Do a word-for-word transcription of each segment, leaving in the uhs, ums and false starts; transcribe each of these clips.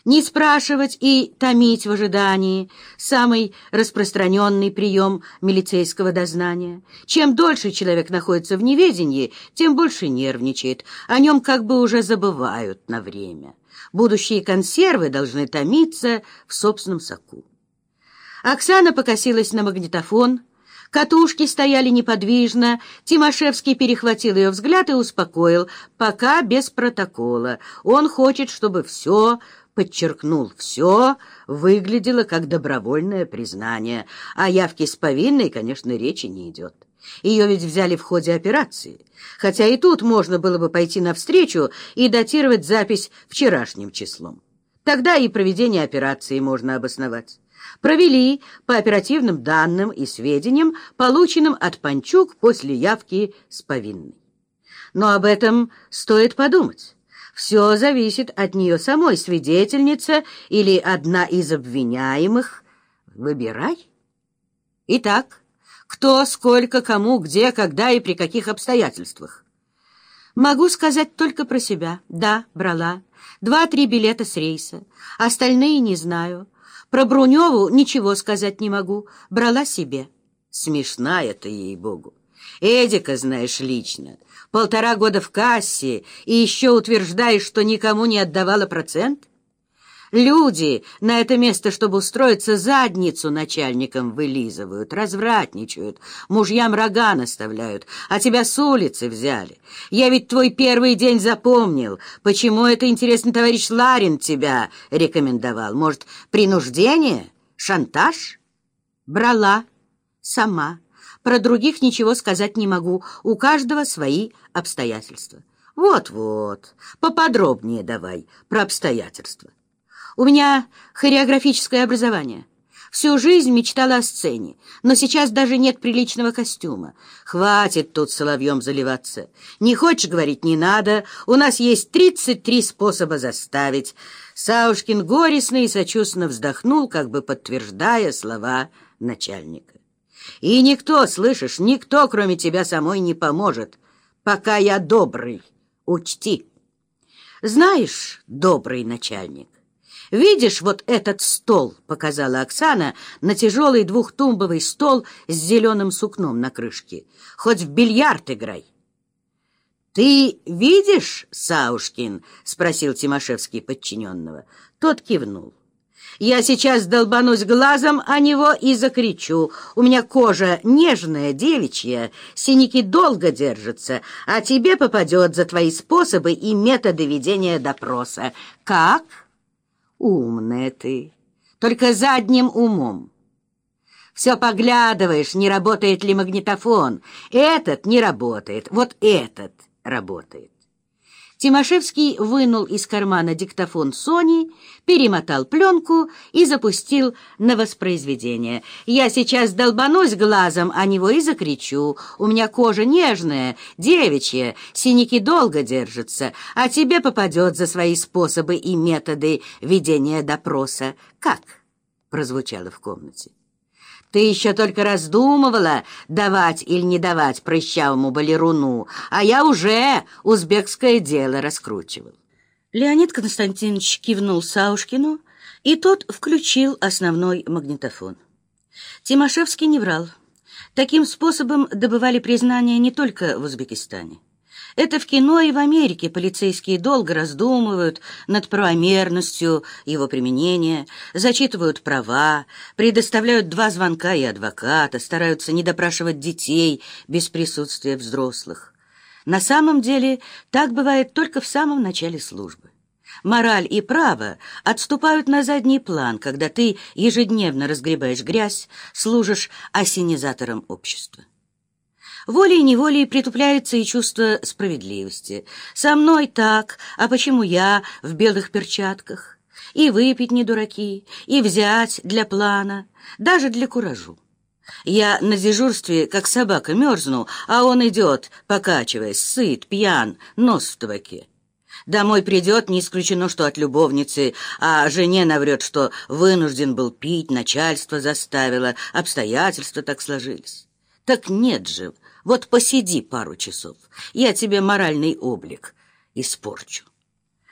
Не спрашивать и томить в ожидании — самый распространенный прием милицейского дознания. Чем дольше человек находится в неведении, тем больше нервничает, о нем как бы уже забывают на время. Будущие консервы должны томиться в собственном соку. Оксана покосилась на магнитофон. Катушки стояли неподвижно. Тимошевский перехватил ее взгляд и успокоил. Пока без протокола. Он хочет, чтобы все... подчеркнул, все выглядело как добровольное признание. О явке с повинной, конечно, речи не идет. Ее ведь взяли в ходе операции. Хотя и тут можно было бы пойти навстречу и датировать запись вчерашним числом. Тогда и проведение операции можно обосновать. Провели по оперативным данным и сведениям, полученным от Панчук после явки с повинной. Но об этом стоит подумать. Все зависит от нее самой, свидетельница или одна из обвиняемых. Выбирай. Итак, кто, сколько, кому, где, когда и при каких обстоятельствах? Могу сказать только про себя. Да, брала. Два-три билета с рейса. Остальные не знаю. Про Бруневу ничего сказать не могу. Брала себе. Смешная ты, ей-богу. Эдика знаешь лично. Полтора года в кассе и еще утверждаешь, что никому не отдавала процент? Люди на это место, чтобы устроиться, задницу начальникам вылизывают, развратничают, мужьям рога наставляют, а тебя с улицы взяли. Я ведь твой первый день запомнил. Почему это, интересно, товарищ Ларин тебя рекомендовал? Может, принуждение? Шантаж? Брала. Сама. Про других ничего сказать не могу. У каждого свои обстоятельства. Вот-вот. Поподробнее давай про обстоятельства. У меня хореографическое образование. Всю жизнь мечтала о сцене, но сейчас даже нет приличного костюма. Хватит тут соловьем заливаться. Не хочешь говорить — не надо. У нас есть тридцать три способа заставить. Саушкин горестно и сочувственно вздохнул, как бы подтверждая слова начальника. И никто, слышишь, никто, кроме тебя самой, не поможет, пока я добрый. Учти. Знаешь, добрый начальник, видишь вот этот стол, показала Оксана на тяжелый двухтумбовый стол с зеленым сукном на крышке. Хоть в бильярд играй. Ты видишь, Саушкин? Спросил Тимошевский подчиненного. Тот кивнул. Я сейчас долбанусь глазом о него и закричу. У меня кожа нежная, девичья, синяки долго держатся, а тебе попадет за твои способы и методы ведения допроса. Как? Умная ты, только задним умом. Все поглядываешь, не работает ли магнитофон. Этот не работает, вот этот работает. Тимошевский вынул из кармана диктофон Сони, перемотал пленку и запустил на воспроизведение. «Я сейчас долбанусь глазом о него и закричу. У меня кожа нежная, девичья, синяки долго держатся, а тебе попадет за свои способы и методы ведения допроса». «Как?» — прозвучало в комнате. Ты еще только раздумывала, давать или не давать прыщавому балеруну, а я уже узбекское дело раскручивал. Леонид Константинович кивнул Саушкину, и тот включил основной магнитофон. Тимошевский не врал. Таким способом добывали признание не только в Узбекистане. Это в кино и в Америке полицейские долго раздумывают над правомерностью его применения, зачитывают права, предоставляют два звонка и адвоката, стараются не допрашивать детей без присутствия взрослых. На самом деле так бывает только в самом начале службы. Мораль и право отступают на задний план, когда ты ежедневно разгребаешь грязь, служишь ассенизатором общества. Волей-неволей притупляется и чувство справедливости. Со мной так, а почему я в белых перчатках? И выпить не дураки, и взять для плана, даже для куражу. Я на дежурстве, как собака, мерзну, а он идет, покачиваясь, сыт, пьян, нос в табаке. Домой придет, не исключено, что от любовницы, а жене наврет, что вынужден был пить, начальство заставило, обстоятельства так сложились. Так нет же. Вот посиди пару часов, я тебе моральный облик испорчу.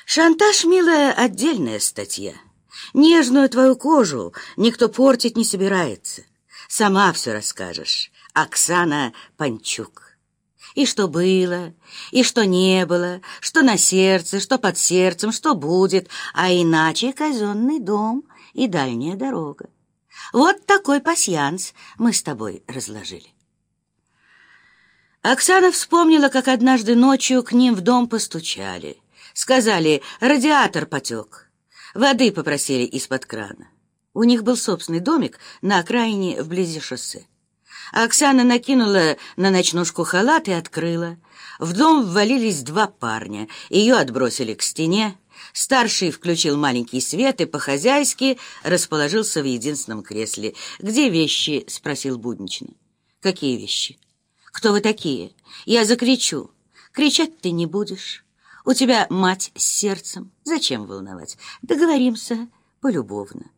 Шантаж, милая, отдельная статья. Нежную твою кожу никто портить не собирается. Сама все расскажешь. Оксана Панчук. И что было, и что не было, что на сердце, что под сердцем, что будет, а иначе казенный дом и дальняя дорога. Вот такой пасьянс мы с тобой разложили. Оксана вспомнила, как однажды ночью к ним в дом постучали. Сказали, радиатор потек. Воды попросили из-под крана. У них был собственный домик на окраине вблизи шоссе. Оксана накинула на ночнушку халат и открыла. В дом ввалились два парня. Ее отбросили к стене. Старший включил маленький свет и по-хозяйски расположился в единственном кресле. «Где вещи?» — спросил буднично. «Какие вещи? Кто вы такие? Я закричу». «Кричать ты не будешь. У тебя мать с сердцем. Зачем волновать? Договоримся полюбовно».